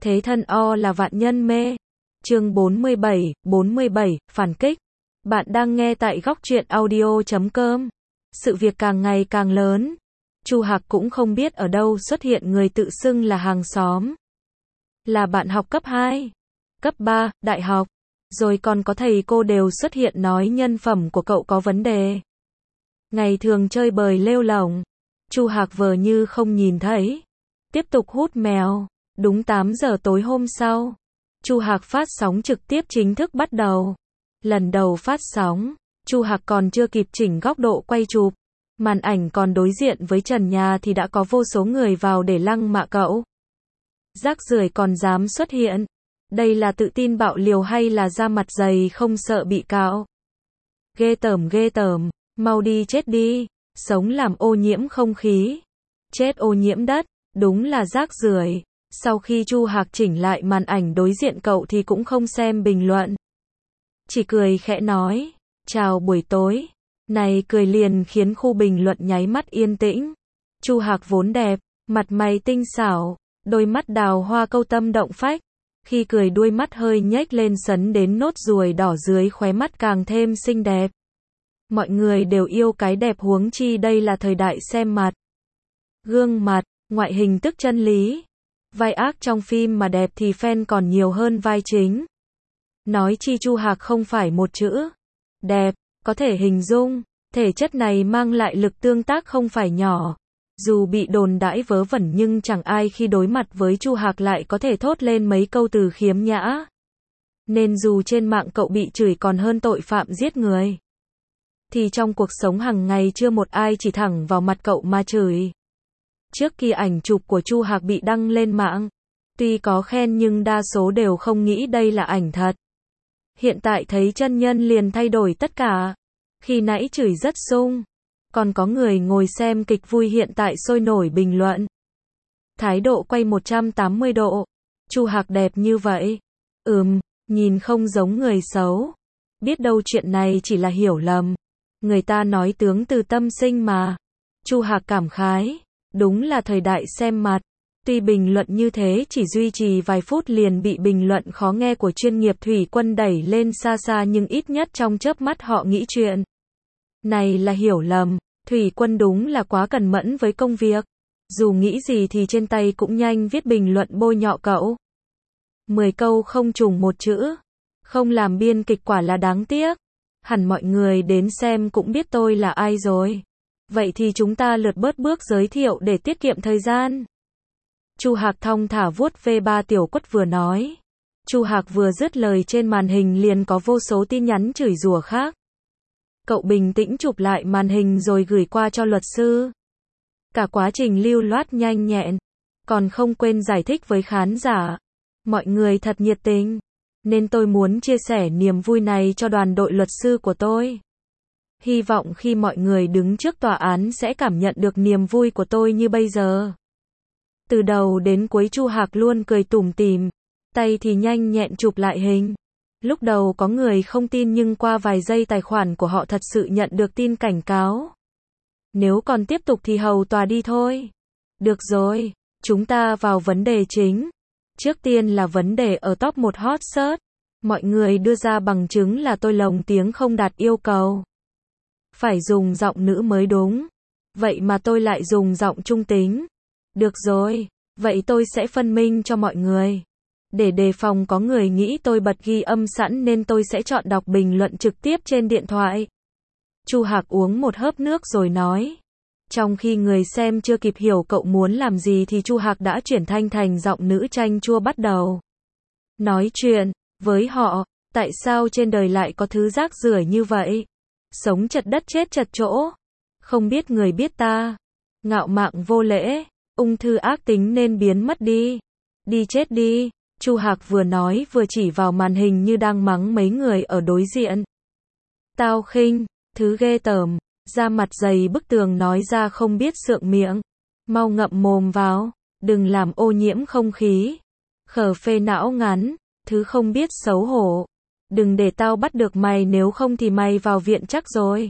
Thế thân O là vạn nhân mê. Chương 47, phản kích. Bạn đang nghe tại góc truyện audio.com. Sự việc càng ngày càng lớn. Chu Hạc cũng không biết ở đâu xuất hiện người tự xưng là hàng xóm. Là bạn học cấp 2, cấp 3, đại học. Rồi còn có thầy cô đều xuất hiện nói nhân phẩm của cậu có vấn đề. Ngày thường chơi bời lêu lổng. Chu Hạc vờ như không nhìn thấy. Tiếp tục hút mèo. Đúng 8 giờ tối hôm sau, Chu Hạc phát sóng trực tiếp chính thức bắt đầu. Lần đầu phát sóng, Chu Hạc còn chưa kịp chỉnh góc độ quay chụp, màn ảnh còn đối diện với trần nhà thì đã có vô số người vào để lăng mạ cậu. Rác rưởi còn dám xuất hiện. Đây là tự tin bạo liều hay là da mặt dày không sợ bị cạo? Ghê tởm, mau đi chết đi, sống làm ô nhiễm không khí, chết ô nhiễm đất, đúng là rác rưởi. Sau khi Chu Hạc chỉnh lại màn ảnh đối diện cậu thì cũng không xem bình luận. Chỉ cười khẽ nói, chào buổi tối. Này cười liền khiến khu bình luận nháy mắt yên tĩnh. Chu Hạc vốn đẹp, mặt mày tinh xảo, đôi mắt đào hoa câu tâm động phách. Khi cười đuôi mắt hơi nhếch lên sấn đến nốt ruồi đỏ dưới khóe mắt càng thêm xinh đẹp. Mọi người đều yêu cái đẹp huống chi đây là thời đại xem mặt. Gương mặt, ngoại hình tức chân lý. Vai ác trong phim mà đẹp thì fan còn nhiều hơn vai chính. Nói chi Chu Hạc không phải một chữ đẹp, có thể hình dung, thể chất này mang lại lực tương tác không phải nhỏ. Dù bị đồn đãi vớ vẩn nhưng chẳng ai khi đối mặt với Chu Hạc lại có thể thốt lên mấy câu từ khiếm nhã. Nên dù trên mạng cậu bị chửi còn hơn tội phạm giết người, thì trong cuộc sống hàng ngày chưa một ai chỉ thẳng vào mặt cậu mà chửi. Trước khi ảnh chụp của Chu Hạc bị đăng lên mạng, tuy có khen nhưng đa số đều không nghĩ đây là ảnh thật. Hiện tại thấy chân nhân liền thay đổi tất cả. Khi nãy chửi rất sung, còn có người ngồi xem kịch vui hiện tại sôi nổi bình luận. Thái độ quay 180 độ. Chu Hạc đẹp như vậy. Nhìn không giống người xấu. Biết đâu chuyện này chỉ là hiểu lầm. Người ta nói tướng từ tâm sinh mà. Chu Hạc cảm khái. Đúng là thời đại xem mặt. Tuy bình luận như thế chỉ duy trì vài phút liền bị bình luận khó nghe của chuyên nghiệp thủy quân đẩy lên xa xa nhưng ít nhất trong chớp mắt họ nghĩ chuyện này là hiểu lầm. Thủy quân đúng là quá cẩn mẫn với công việc. Dù nghĩ gì thì trên tay cũng nhanh viết bình luận bôi nhọ cậu. 10 câu không trùng một chữ. Không làm biên kịch quả là đáng tiếc. Hẳn mọi người đến xem cũng biết tôi là ai rồi. Vậy thì chúng ta lượt bớt bước giới thiệu để tiết kiệm thời gian. Chu Hạc thong thả vuốt ve ba tiểu quất vừa nói. Chu Hạc vừa dứt lời trên màn hình liền có vô số tin nhắn chửi rủa khác. Cậu bình tĩnh chụp lại màn hình rồi gửi qua cho luật sư. Cả quá trình lưu loát nhanh nhẹn. Còn không quên giải thích với khán giả. Mọi người thật nhiệt tình. Nên tôi muốn chia sẻ niềm vui này cho đoàn đội luật sư của tôi. Hy vọng khi mọi người đứng trước tòa án sẽ cảm nhận được niềm vui của tôi như bây giờ. Từ đầu đến cuối Chu Hạc luôn cười tủm tỉm, tay thì nhanh nhẹn chụp lại hình. Lúc đầu có người không tin nhưng qua vài giây tài khoản của họ thật sự nhận được tin cảnh cáo. Nếu còn tiếp tục thì hầu tòa đi thôi. Được rồi, chúng ta vào vấn đề chính. Trước tiên là vấn đề ở top 1 hot search. Mọi người đưa ra bằng chứng là tôi lồng tiếng không đạt yêu cầu. Phải dùng giọng nữ mới đúng. Vậy mà tôi lại dùng giọng trung tính. Được rồi, vậy tôi sẽ phân minh cho mọi người. Để đề phòng có người nghĩ tôi bật ghi âm sẵn nên tôi sẽ chọn đọc bình luận trực tiếp trên điện thoại. Chu Hạc uống một hớp nước rồi nói. Trong khi người xem chưa kịp hiểu cậu muốn làm gì thì Chu Hạc đã chuyển thanh thành giọng nữ chanh chua bắt đầu nói chuyện với họ. Tại sao trên đời lại có thứ rác rưởi như vậy? Sống chật đất chết chật chỗ. Không biết người biết ta. Ngạo mạn vô lễ. Ung thư ác tính nên biến mất đi. Đi chết đi. Chu Hạc vừa nói vừa chỉ vào màn hình như đang mắng mấy người ở đối diện. Tao khinh, thứ ghê tởm, da mặt dày bức tường nói ra không biết sượng miệng. Mau ngậm mồm vào, đừng làm ô nhiễm không khí. Khở phê não ngắn, thứ không biết xấu hổ. Đừng để tao bắt được mày nếu không thì mày vào viện chắc rồi.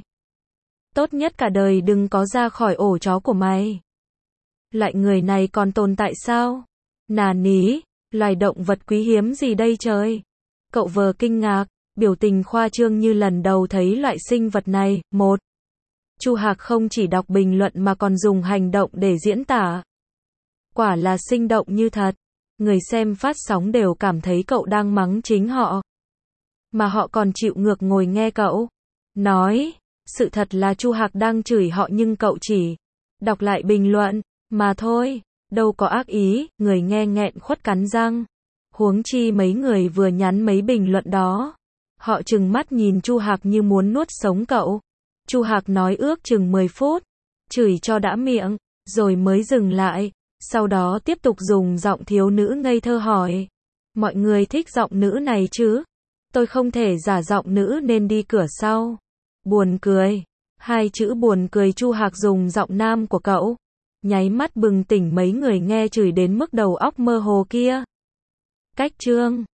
Tốt nhất cả đời đừng có ra khỏi ổ chó của mày. Loại người này còn tồn tại sao? Nà ní, Loài động vật quý hiếm gì đây trời? Cậu vờ kinh ngạc, biểu tình khoa trương như lần đầu thấy loại sinh vật này. Một, Chu Hạc không chỉ đọc bình luận mà còn dùng hành động để diễn tả. Quả là sinh động như thật. Người xem phát sóng đều cảm thấy cậu đang mắng chính họ. Mà họ còn chịu ngược ngồi nghe cậu nói. Sự thật là Chu Hạc đang chửi họ nhưng cậu chỉ đọc lại bình luận mà thôi, đâu có ác ý. Người nghe nghẹn khuất cắn răng. Huống chi mấy người vừa nhắn mấy bình luận đó. Họ trừng mắt nhìn Chu Hạc như muốn nuốt sống cậu. Chu Hạc nói ước chừng 10 phút, chửi cho đã miệng, rồi mới dừng lại. Sau đó tiếp tục dùng giọng thiếu nữ ngây thơ hỏi. Mọi người thích giọng nữ này chứ? Tôi không thể giả giọng nữ nên đi cửa sau. Buồn cười. Hai chữ buồn cười Chu Hạc dùng giọng nam của cậu. Nháy mắt bừng tỉnh mấy người nghe chửi đến mức đầu óc mơ hồ kia. Cách chương